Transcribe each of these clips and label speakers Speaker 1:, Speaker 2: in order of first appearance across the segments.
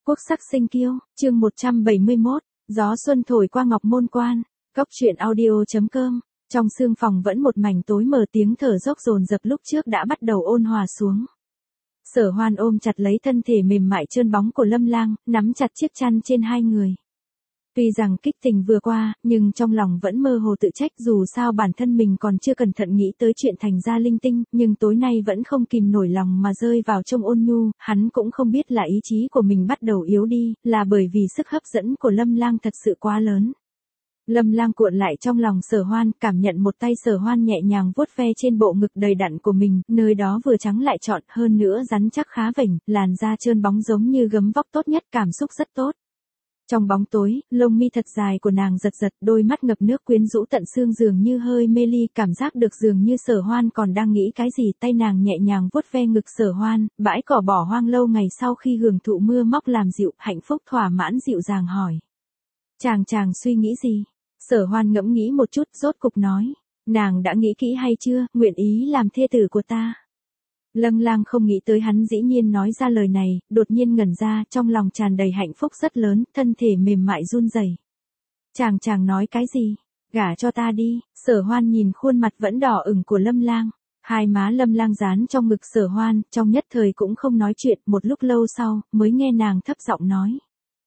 Speaker 1: Quốc sắc sinh kiêu, chương 171, gió xuân thổi qua Ngọc Môn Quan, Cốc truyện audio.com. Trong sương phòng vẫn một mảnh tối mờ, tiếng thở dốc dồn dập lúc trước đã bắt đầu ôn hòa xuống. Sở Hoan ôm chặt lấy thân thể mềm mại trơn bóng của Lâm Lang, nắm chặt chiếc chăn trên hai người. Tuy rằng kích tình vừa qua, nhưng trong lòng vẫn mơ hồ tự trách, dù sao bản thân mình còn chưa cẩn thận nghĩ tới chuyện thành ra linh tinh, nhưng tối nay vẫn không kìm nổi lòng mà rơi vào trong ôn nhu. Hắn cũng không biết là ý chí của mình bắt đầu yếu đi, là bởi vì sức hấp dẫn của Lâm Lang thật sự quá lớn. Lâm Lang cuộn lại trong lòng Sở Hoan, cảm nhận một tay Sở Hoan nhẹ nhàng vuốt ve trên bộ ngực đầy đặn của mình, nơi đó vừa trắng lại trọn, hơn nữa rắn chắc khá vểnh, làn da trơn bóng giống như gấm vóc tốt nhất, cảm xúc rất tốt. Trong bóng tối, lông mi thật dài của nàng giật giật, đôi mắt ngập nước quyến rũ tận xương, dường như hơi mê ly, cảm giác được dường như Sở Hoan còn đang nghĩ cái gì. Tay nàng nhẹ nhàng vuốt ve ngực Sở Hoan, bãi cỏ bỏ hoang lâu ngày sau khi hưởng thụ mưa móc làm dịu, hạnh phúc thỏa mãn dịu dàng hỏi. Chàng suy nghĩ gì? Sở Hoan ngẫm nghĩ một chút, rốt cục nói. Nàng đã nghĩ kỹ hay chưa, nguyện ý làm thê tử của ta? Lâm Lang không nghĩ tới hắn dĩ nhiên nói ra lời này, đột nhiên ngẩn ra, trong lòng tràn đầy hạnh phúc rất lớn, thân thể mềm mại run rẩy. Chàng nói cái gì? Gả cho ta đi. Sở Hoan nhìn khuôn mặt vẫn đỏ ửng của Lâm Lang, hai má Lâm Lang dán trong ngực Sở Hoan, trong nhất thời cũng không nói chuyện, một lúc lâu sau, mới nghe nàng thấp giọng nói.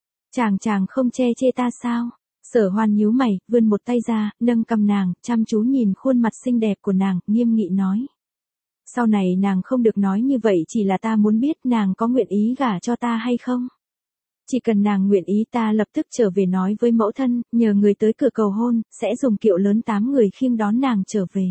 Speaker 1: Chàng không chê ta sao? Sở Hoan nhíu mày, vươn một tay ra, nâng cằm nàng, chăm chú nhìn khuôn mặt xinh đẹp của nàng, nghiêm nghị nói. Sau này nàng không được nói như vậy, chỉ là ta muốn biết nàng có nguyện ý gả cho ta hay không. Chỉ cần nàng nguyện ý, ta lập tức trở về nói với mẫu thân, nhờ người tới cửa cầu hôn, sẽ dùng kiệu lớn 8 người khiêng đón nàng trở về.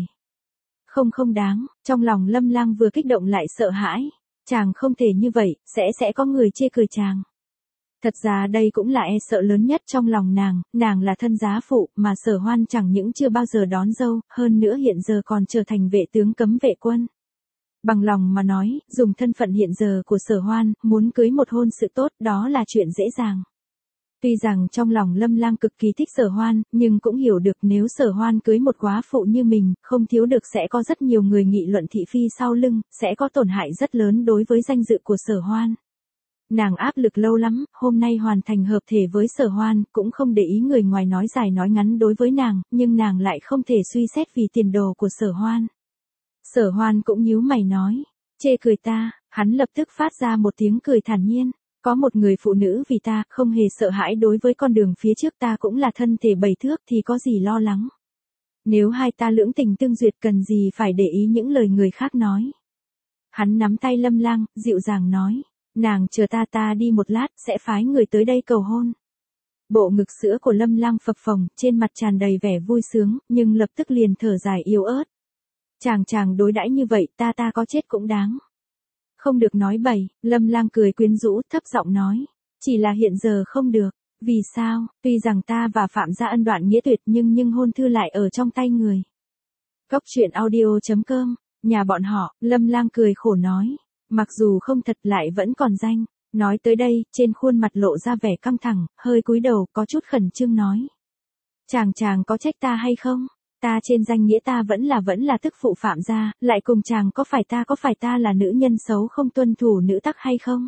Speaker 1: Không đáng, trong lòng Lâm Lang vừa kích động lại sợ hãi. Chàng không thể như vậy, sẽ có người chê cười chàng. Thật ra đây cũng là e sợ lớn nhất trong lòng nàng là thân giá phụ, mà Sở Hoan chẳng những chưa bao giờ đón dâu, hơn nữa hiện giờ còn trở thành vệ tướng cấm vệ quân. Bằng lòng mà nói, dùng thân phận hiện giờ của Sở Hoan, muốn cưới một hôn sự tốt, đó là chuyện dễ dàng. Tuy rằng trong lòng Lâm Lang cực kỳ thích Sở Hoan, nhưng cũng hiểu được nếu Sở Hoan cưới một góa phụ như mình, không thiếu được sẽ có rất nhiều người nghị luận thị phi sau lưng, sẽ có tổn hại rất lớn đối với danh dự của Sở Hoan. Nàng áp lực lâu lắm, hôm nay hoàn thành hợp thể với Sở Hoan, cũng không để ý người ngoài nói dài nói ngắn đối với nàng, nhưng nàng lại không thể suy xét vì tiền đồ của Sở Hoan. Sở Hoan cũng nhíu mày nói, chê cười ta. Hắn lập tức phát ra một tiếng cười thản nhiên. Có một người phụ nữ vì ta, không hề sợ hãi đối với con đường phía trước, ta cũng là thân thể 7 thước thì có gì lo lắng. Nếu hai ta lưỡng tình tương duyệt, cần gì phải để ý những lời người khác nói. Hắn nắm tay Lâm Lang, dịu dàng nói, nàng chờ ta đi một lát, sẽ phái người tới đây cầu hôn. Bộ ngực sữa của Lâm Lang phập phồng, trên mặt tràn đầy vẻ vui sướng, nhưng lập tức liền thở dài yếu ớt. Chàng đối đãi như vậy, ta có chết cũng đáng. Không được nói bậy. Lâm Lang cười quyến rũ, thấp giọng nói. Chỉ là hiện giờ không được. Vì sao? Tuy rằng ta và Phạm gia ân đoạn nghĩa tuyệt, nhưng hôn thư lại ở trong tay người. Cốc truyện audio.com. Nhà bọn họ. Lâm Lang cười khổ nói. Mặc dù không thật lại vẫn còn danh. Nói tới đây, trên khuôn mặt lộ ra vẻ căng thẳng, hơi cúi đầu, có chút khẩn trương nói. Chàng có trách ta hay không? Ta trên danh nghĩa ta vẫn là tức phụ Phạm gia, lại cùng chàng có phải ta là nữ nhân xấu không tuân thủ nữ tắc hay không?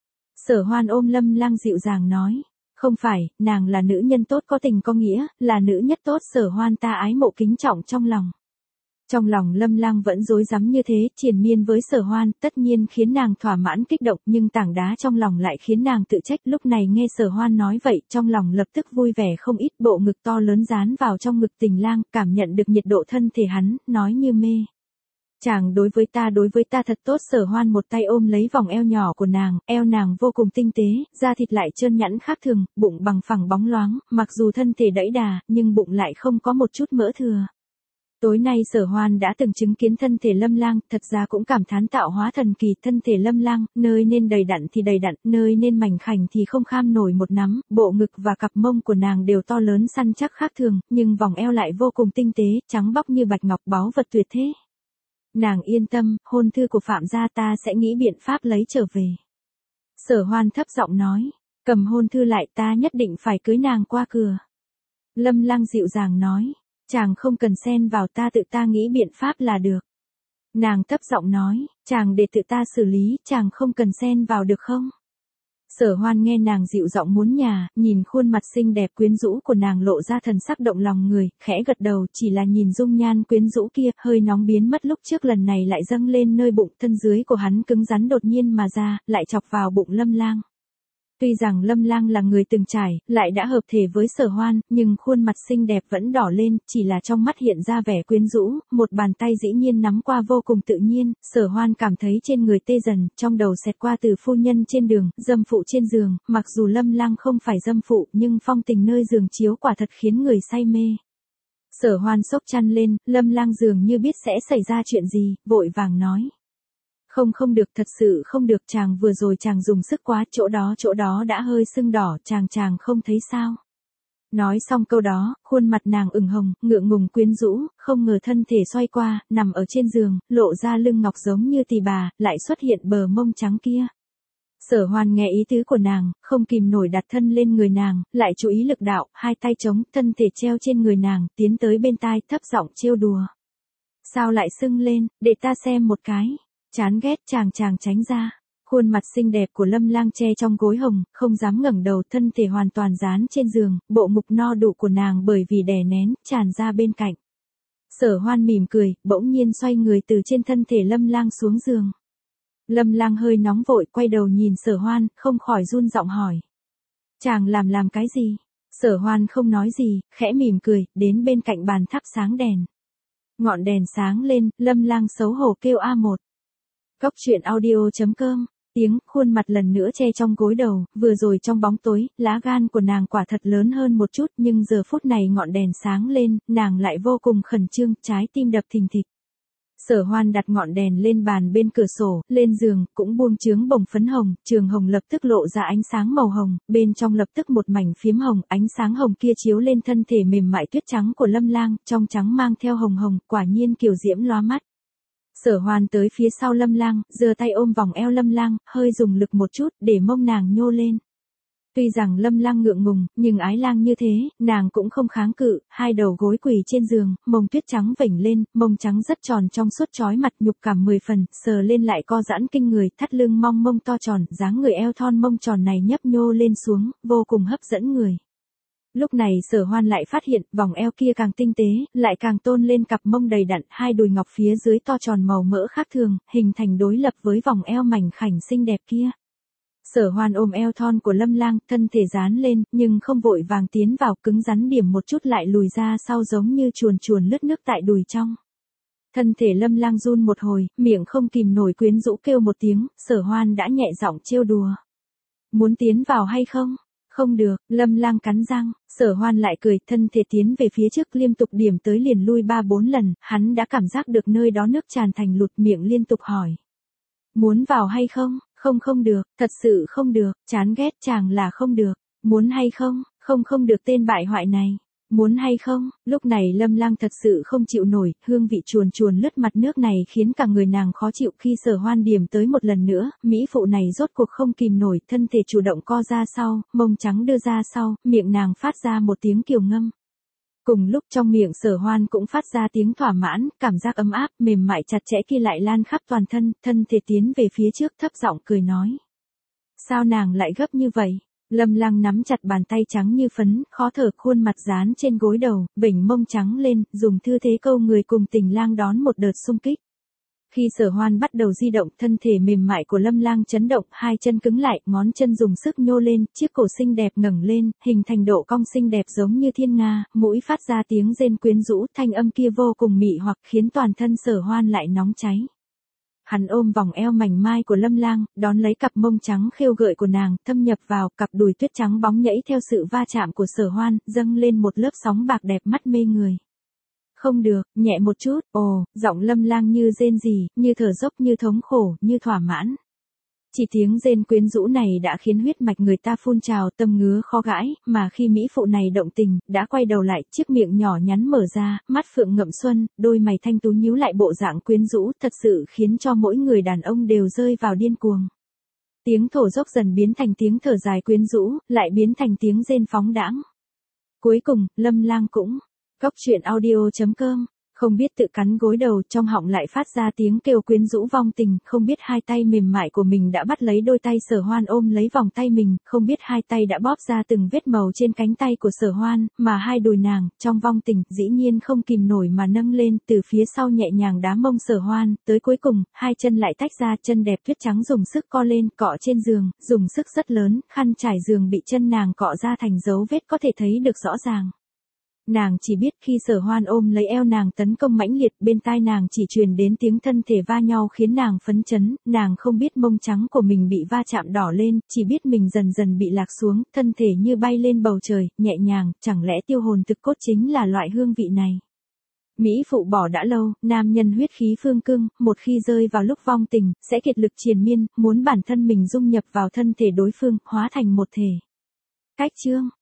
Speaker 1: Sở Hoan ôm Lâm Lang dịu dàng nói, không phải, nàng là nữ nhân tốt có tình có nghĩa, là nữ nhất tốt. Sở Hoan ta ái mộ kính trọng trong lòng. Trong lòng Lâm Lang vẫn rối rắm như thế, triền miên với Sở Hoan, tất nhiên khiến nàng thỏa mãn kích động, nhưng tảng đá trong lòng lại khiến nàng tự trách. Lúc này nghe Sở Hoan nói vậy, trong lòng lập tức vui vẻ không ít, bộ ngực to lớn dán vào trong ngực Tình Lang, cảm nhận được nhiệt độ thân thể hắn, nói như mê. Chàng đối với ta thật tốt. Sở Hoan một tay ôm lấy vòng eo nhỏ của nàng, eo nàng vô cùng tinh tế, da thịt lại trơn nhẵn khác thường, bụng bằng phẳng bóng loáng, mặc dù thân thể đẫy đà, nhưng bụng lại không có một chút mỡ thừa. Tối nay Sở Hoan đã từng chứng kiến thân thể Lâm Lang, thật ra cũng cảm thán tạo hóa thần kỳ. Thân thể Lâm Lang, nơi nên đầy đặn thì đầy đặn, nơi nên mảnh khảnh thì không kham nổi một nắm. Bộ ngực và cặp mông của nàng đều to lớn săn chắc khác thường, nhưng vòng eo lại vô cùng tinh tế, trắng bóc như bạch ngọc, báu vật tuyệt thế. Nàng yên tâm, hôn thư của Phạm gia ta sẽ nghĩ biện pháp lấy trở về. Sở Hoan thấp giọng nói, cầm hôn thư lại, ta nhất định phải cưới nàng qua cửa. Lâm Lang dịu dàng nói. Chàng không cần xen vào, tự ta nghĩ biện pháp là được. Nàng thấp giọng nói, chàng để tự ta xử lý, chàng không cần xen vào được không? Sở Hoan nghe nàng dịu giọng muốn nhà, nhìn khuôn mặt xinh đẹp quyến rũ của nàng lộ ra thần sắc động lòng người, khẽ gật đầu, chỉ là nhìn dung nhan quyến rũ kia, hơi nóng biến mất lúc trước lần này lại dâng lên nơi bụng, thân dưới của hắn cứng rắn đột nhiên mà ra, lại chọc vào bụng Lâm Lang. Tuy rằng Lâm Lang là người từng trải, lại đã hợp thể với Sở Hoan, nhưng khuôn mặt xinh đẹp vẫn đỏ lên, chỉ là trong mắt hiện ra vẻ quyến rũ, một bàn tay dĩ nhiên nắm qua vô cùng tự nhiên, Sở Hoan cảm thấy trên người tê dần, trong đầu xẹt qua từ phu nhân trên đường, dâm phụ trên giường, mặc dù Lâm Lang không phải dâm phụ, nhưng phong tình nơi giường chiếu quả thật khiến người say mê. Sở Hoan xốc chăn lên, Lâm Lang dường như biết sẽ xảy ra chuyện gì, vội vàng nói. Không được, thật sự không được, chàng vừa rồi chàng dùng sức quá, chỗ đó đã hơi sưng đỏ, chàng không thấy sao. Nói xong câu đó, khuôn mặt nàng ửng hồng, ngượng ngùng quyến rũ, không ngờ thân thể xoay qua, nằm ở trên giường, lộ ra lưng ngọc giống như tỳ bà, lại xuất hiện bờ mông trắng kia. Sở Hoan nghe ý tứ của nàng, không kìm nổi đặt thân lên người nàng, lại chú ý lực đạo, hai tay chống, thân thể treo trên người nàng, tiến tới bên tai, thấp giọng trêu đùa. Sao lại sưng lên, để ta xem một cái. Chán ghét, chàng tránh ra. Khuôn mặt xinh đẹp của Lâm Lang che trong gối hồng, không dám ngẩng đầu, thân thể hoàn toàn dán trên giường, bộ ngực no đủ của nàng bởi vì đè nén, tràn ra bên cạnh. Sở Hoan mỉm cười, bỗng nhiên xoay người từ trên thân thể Lâm Lang xuống giường. Lâm Lang hơi nóng vội, quay đầu nhìn Sở Hoan, không khỏi run giọng hỏi. Chàng làm cái gì? Sở Hoan không nói gì, khẽ mỉm cười, đến bên cạnh bàn thắp sáng đèn. Ngọn đèn sáng lên, Lâm Lang xấu hổ kêu A1. Cốc truyện audio.com, khuôn mặt lần nữa che trong gối đầu, vừa rồi trong bóng tối, lá gan của nàng quả thật lớn hơn một chút, nhưng giờ phút này ngọn đèn sáng lên, nàng lại vô cùng khẩn trương, trái tim đập thình thịch. Sở Hoan đặt ngọn đèn lên bàn bên cửa sổ, lên giường, cũng buông chướng bồng phấn hồng, trường hồng lập tức lộ ra ánh sáng màu hồng, bên trong lập tức một mảnh phiếm hồng, ánh sáng hồng kia chiếu lên thân thể mềm mại tuyết trắng của Lâm Lang, trong trắng mang theo hồng hồng, quả nhiên kiều diễm lóa mắt. Sở Hoan tới phía sau Lâm Lang, giơ tay ôm vòng eo Lâm Lang, hơi dùng lực một chút, để mông nàng nhô lên. Tuy rằng Lâm Lang ngượng ngùng, nhưng ái lang như thế, nàng cũng không kháng cự, hai đầu gối quỳ trên giường, mông tuyết trắng vểnh lên, mông trắng rất tròn trong suốt chói mặt, nhục cảm 10 phần, sờ lên lại co giãn kinh người, thắt lưng mong mông to tròn, dáng người eo thon mông tròn này nhấp nhô lên xuống, vô cùng hấp dẫn người. Lúc này Sở Hoan lại phát hiện, vòng eo kia càng tinh tế, lại càng tôn lên cặp mông đầy đặn, hai đùi ngọc phía dưới to tròn màu mỡ khác thường, hình thành đối lập với vòng eo mảnh khảnh xinh đẹp kia. Sở Hoan ôm eo thon của Lâm Lang, thân thể dán lên, nhưng không vội vàng tiến vào, cứng rắn điểm một chút lại lùi ra sau giống như chuồn lướt nước tại đùi trong. Thân thể Lâm Lang run một hồi, miệng không kìm nổi quyến rũ kêu một tiếng, Sở Hoan đã nhẹ giọng trêu đùa. Muốn tiến vào hay không? Không được, Lâm Lang cắn răng, Sở Hoan lại cười, thân thể tiến về phía trước liên tục điểm tới liền lui 3-4 lần, hắn đã cảm giác được nơi đó nước tràn thành lụt, miệng liên tục hỏi. Muốn vào hay không? Không được, thật sự không được, chán ghét, chàng là không được. Muốn hay không? Không được, tên bại hoại này. Muốn hay không? Lúc này Lâm Lang thật sự không chịu nổi, hương vị chuồn lướt mặt nước này khiến cả người nàng khó chịu. Khi Sở Hoan điểm tới một lần nữa, mỹ phụ này rốt cuộc không kìm nổi, thân thể chủ động co ra sau, mông trắng đưa ra sau, miệng nàng phát ra một tiếng kiều ngâm. Cùng lúc trong miệng Sở Hoan cũng phát ra tiếng thỏa mãn, cảm giác ấm áp, mềm mại chặt chẽ kia lại lan khắp toàn thân, thân thể tiến về phía trước thấp giọng cười nói. Sao nàng lại gấp như vậy? Lâm Lang nắm chặt bàn tay trắng như phấn, khó thở, khuôn mặt dán trên gối đầu, vểnh mông trắng lên, dùng tư thế câu người cùng Tình Lang đón một đợt xung kích. Khi Sở Hoan bắt đầu di động, thân thể mềm mại của Lâm Lang chấn động, hai chân cứng lại, ngón chân dùng sức nhô lên, chiếc cổ xinh đẹp ngẩng lên, hình thành độ cong xinh đẹp giống như thiên nga, mũi phát ra tiếng rên quyến rũ, thanh âm kia vô cùng mị hoặc khiến toàn thân Sở Hoan lại nóng cháy. Hắn ôm vòng eo mảnh mai của Lâm Lang, đón lấy cặp mông trắng khêu gợi của nàng, thâm nhập vào, cặp đùi tuyết trắng bóng nhảy theo sự va chạm của Sở Hoan, dâng lên một lớp sóng bạc đẹp mắt mê người. Không được, nhẹ một chút, giọng Lâm Lang như rên rỉ, như thở dốc, như thống khổ, như thỏa mãn. Chỉ tiếng rên quyến rũ này đã khiến huyết mạch người ta phun trào, tâm ngứa khó gãi, mà khi mỹ phụ này động tình, đã quay đầu lại, chiếc miệng nhỏ nhắn mở ra, mắt phượng ngậm xuân, đôi mày thanh tú nhíu lại, bộ dạng quyến rũ, thật sự khiến cho mỗi người đàn ông đều rơi vào điên cuồng. Tiếng thổ dốc dần biến thành tiếng thở dài quyến rũ, lại biến thành tiếng rên phóng đãng. Cuối cùng, Lâm Lang cũng. Cốc truyện audio.com Không biết tự cắn gối đầu, trong họng lại phát ra tiếng kêu quyến rũ vong tình, không biết hai tay mềm mại của mình đã bắt lấy đôi tay Sở Hoan ôm lấy vòng tay mình, không biết hai tay đã bóp ra từng vết màu trên cánh tay của Sở Hoan, mà hai đùi nàng, trong vong tình, dĩ nhiên không kìm nổi mà nâng lên, từ phía sau nhẹ nhàng đá mông Sở Hoan, tới cuối cùng, hai chân lại tách ra, chân đẹp tuyết trắng dùng sức co lên, cọ trên giường, dùng sức rất lớn, khăn trải giường bị chân nàng cọ ra thành dấu vết có thể thấy được rõ ràng. Nàng chỉ biết khi Sở Hoan ôm lấy eo nàng tấn công mãnh liệt, bên tai nàng chỉ truyền đến tiếng thân thể va nhau khiến nàng phấn chấn, nàng không biết mông trắng của mình bị va chạm đỏ lên, chỉ biết mình dần dần bị lạc xuống, thân thể như bay lên bầu trời, nhẹ nhàng, chẳng lẽ tiêu hồn thực cốt chính là loại hương vị này. Mỹ phụ bỏ đã lâu, nam nhân huyết khí phương cương, một khi rơi vào lúc vong tình, sẽ kiệt lực triền miên, muốn bản thân mình dung nhập vào thân thể đối phương, hóa thành một thể. Cách chương